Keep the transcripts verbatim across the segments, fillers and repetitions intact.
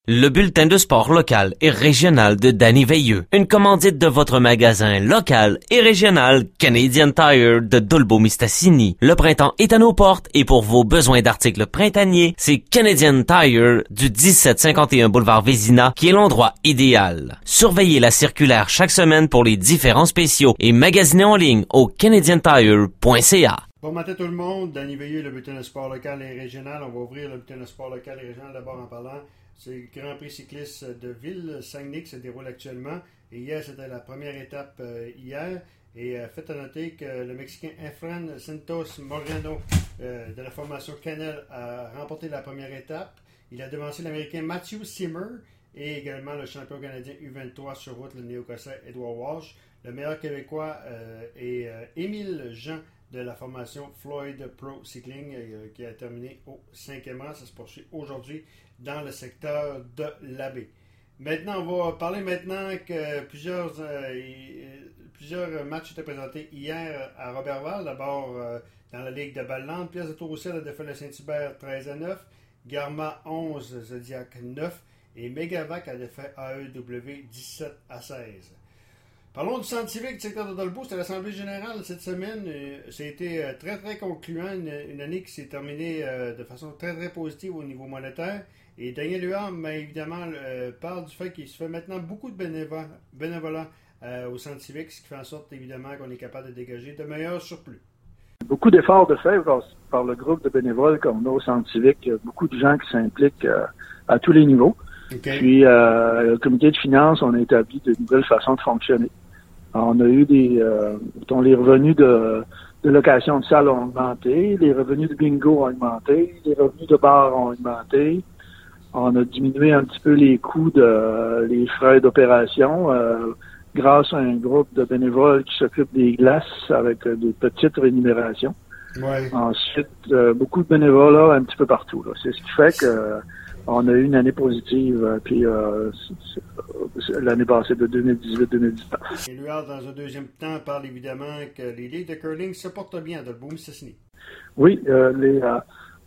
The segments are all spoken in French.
Le bulletin de sport local et régional de Danny Veilleux. Une commandite de votre magasin local et régional Canadian Tire de Dolbeau-Mistassini. Le printemps est à nos portes et pour vos besoins d'articles printaniers, c'est Canadian Tire du dix-sept cinquante et un boulevard Vézina qui est l'endroit idéal. Surveillez la circulaire chaque semaine pour les différents spéciaux et magasinez en ligne au canadian tire point c a. Bon matin tout le monde, Danny Veilleux, le bulletin de sport local et régional. On va ouvrir le bulletin de sport local et régional d'abord en parlant. C'est le Grand Prix cycliste de Ville-Saguenay qui se déroule actuellement. Et hier, c'était la première étape euh, hier. Et euh, faites à noter que le Mexicain Efren Santos Moreno euh, de la formation Canel a remporté la première étape. Il a devancé l'Américain Matthew Simmer et également le champion canadien U vingt-trois sur route, le Néo-Écossais Edward Walsh. Le meilleur Québécois euh, est euh, Émile Jean de la formation Floyd Pro Cycling euh, qui a terminé au cinquième rang. Ça se poursuit aujourd'hui dans le secteur de l'Abbé. Maintenant, on va parler maintenant que plusieurs, euh, plusieurs matchs étaient présentés hier à Robertval. D'abord, euh, dans la Ligue de Ballande, Pièce de Tour-Roussel a défait le Saint-Hubert treize à neuf, Garma onze, Zodiac neuf et Megavac a défait A E W dix-sept à seize. Parlons du centre civique du secteur de Dolbeau. C'était l'Assemblée générale cette semaine. Ça a été très, très concluant. Une, une année qui s'est terminée de façon très, très positive au niveau monétaire. Et Daniel Huard, ben, évidemment, euh, parle du fait qu'il se fait maintenant beaucoup de bénévolat, bénévolat euh, au centre civique, ce qui fait en sorte, évidemment, qu'on est capable de dégager de meilleurs surplus. Beaucoup d'efforts de fait par, par le groupe de bénévoles qu'on a au centre civique. Il y a beaucoup de gens qui s'impliquent euh, à tous les niveaux. Okay. Puis, euh, le comité de finances, on a établi de nouvelles façons de fonctionner. Alors, on a eu des... Euh, les revenus de, de location de salle ont augmenté, les revenus de bingo ont augmenté, les revenus de bar ont augmenté. On a diminué un petit peu les coûts de euh, les frais d'opération euh, grâce à un groupe de bénévoles qui s'occupe des glaces avec euh, des petites rémunérations. Ouais. Ensuite, euh, beaucoup de bénévoles un petit peu partout. Là. C'est ce qui fait que euh, on a eu une année positive, euh, puis euh, c'est, c'est, l'année passée de deux mille dix-huit deux mille dix-neuf. Et Luard, dans un deuxième temps, parle évidemment que les ligues de curling se portent bien dans le Dolbeau-Mistassini. Oui, euh, les... Euh,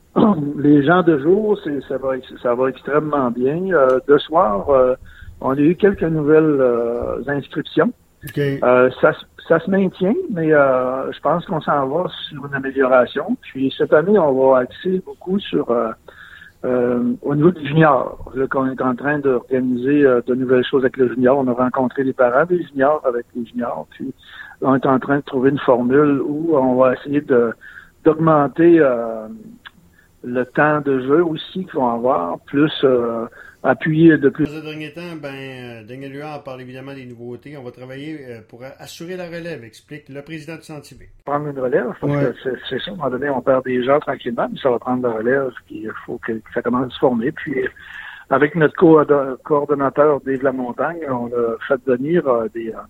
Les gens de jour, c'est, ça va, ça va extrêmement bien. Euh, de soir, euh, on a eu quelques nouvelles euh, inscriptions. Okay. Euh, ça, ça se maintient, mais euh, je pense qu'on s'en va sur une amélioration. Puis cette année, on va axer beaucoup sur euh, euh, au niveau du junior. Là, qu'on est en train d'organiser euh, de nouvelles choses avec le junior. On a rencontré les parents des juniors avec les juniors. Puis on est en train de trouver une formule où on va essayer de d'augmenter euh, le temps de jeu aussi qu'ils vont avoir, plus euh, appuyer de plus. Dans ce dernier temps, ben, Daniel Huard parle évidemment des nouveautés. On va travailler euh, pour assurer la relève, explique le président du centre civique. Prendre une relève, parce ouais. que c'est, c'est ça, à un moment donné, on perd des gens tranquillement, mais ça va prendre la relève, puis il faut que, que ça commence à se former. Puis avec notre co- coordonnateur Dave Lamontagne, on a fait venir euh, des... Euh,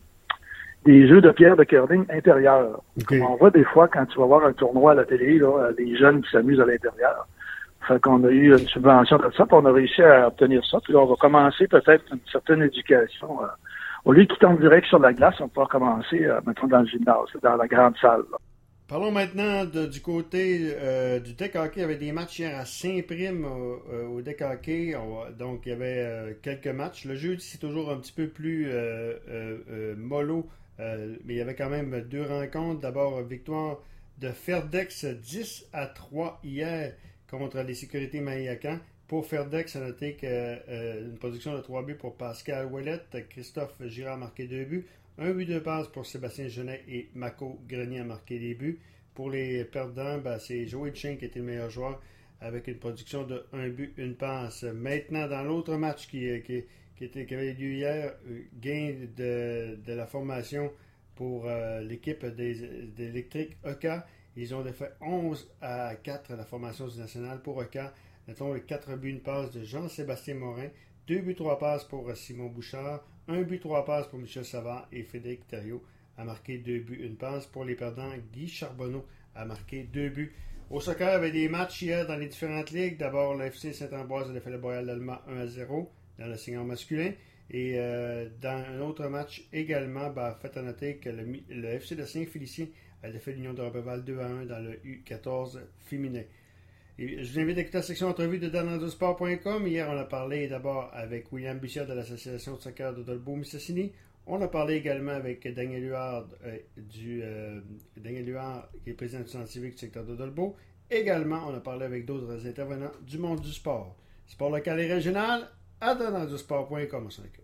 des jeux de pierre de curling intérieur. Okay. Comme on voit des fois quand tu vas voir un tournoi à la télé, là, des jeunes qui s'amusent à l'intérieur. Fait qu'on a eu une subvention de ça, puis on a réussi à obtenir ça. Puis là, on va commencer peut-être une certaine éducation. Euh, au lieu qu'ils tombent direct sur la glace, on va pouvoir commencer, euh, mettons, dans le gymnase, dans la grande salle. Là. Parlons maintenant de, du côté euh, du deck hockey. Il y avait des matchs hier à Saint-Prime au, au deck hockey. On, donc, il y avait euh, quelques matchs. Le jeudi, c'est toujours un petit peu plus euh, euh, euh, mollo. Euh, mais il y avait quand même deux rencontres. D'abord, victoire de Ferdex dix à trois hier contre les sécurités Mahiacan. Pour Ferdex, à noter qu'une euh, production de trois buts pour Pascal Ouellette. Christophe Girard a marqué deux buts. Un but de passe pour Sébastien Genet et Mako Grenier a marqué des buts. Pour les perdants, ben, c'est Joey Chen qui était le meilleur joueur avec une production de un but, une passe. Maintenant, dans l'autre match qui, qui Qui, était, qui avait lieu hier, gain de, de la formation pour euh, l'équipe des, des électriques E K. Ils ont défait onze à quatre la formation du national pour E K. Notons les quatre buts, une passe de Jean-Sébastien Morin, deux buts, trois passes pour Simon Bouchard, un but, trois passes pour Michel Savard et Frédéric Thériault a marqué deux buts, une passe. Pour les perdants, Guy Charbonneau a marqué deux buts. Au soccer, il y avait des matchs hier dans les différentes ligues. D'abord, le F C Saint-Ambroise a défait le Royal d'Alma un à zéro. Dans le senior masculin. Et euh, dans un autre match également, ben, faites à noter que le, le F C de Saint-Félicien a défait l'Union de Robertval deux à un dans le U quatorze féminin. Et je vous invite à écouter la section entrevue de dan radio sport point com. Hier, on a parlé d'abord avec William Bissia de l'Association de soccer de Dolbeau-Mistassini. On a parlé également avec Daniel Huard, euh, du, euh, Daniel Huard, qui est président du Centre civique du secteur de Dolbeau. Également, on a parlé avec d'autres intervenants du monde du sport. Sport local et régional, à dan radio sport point com.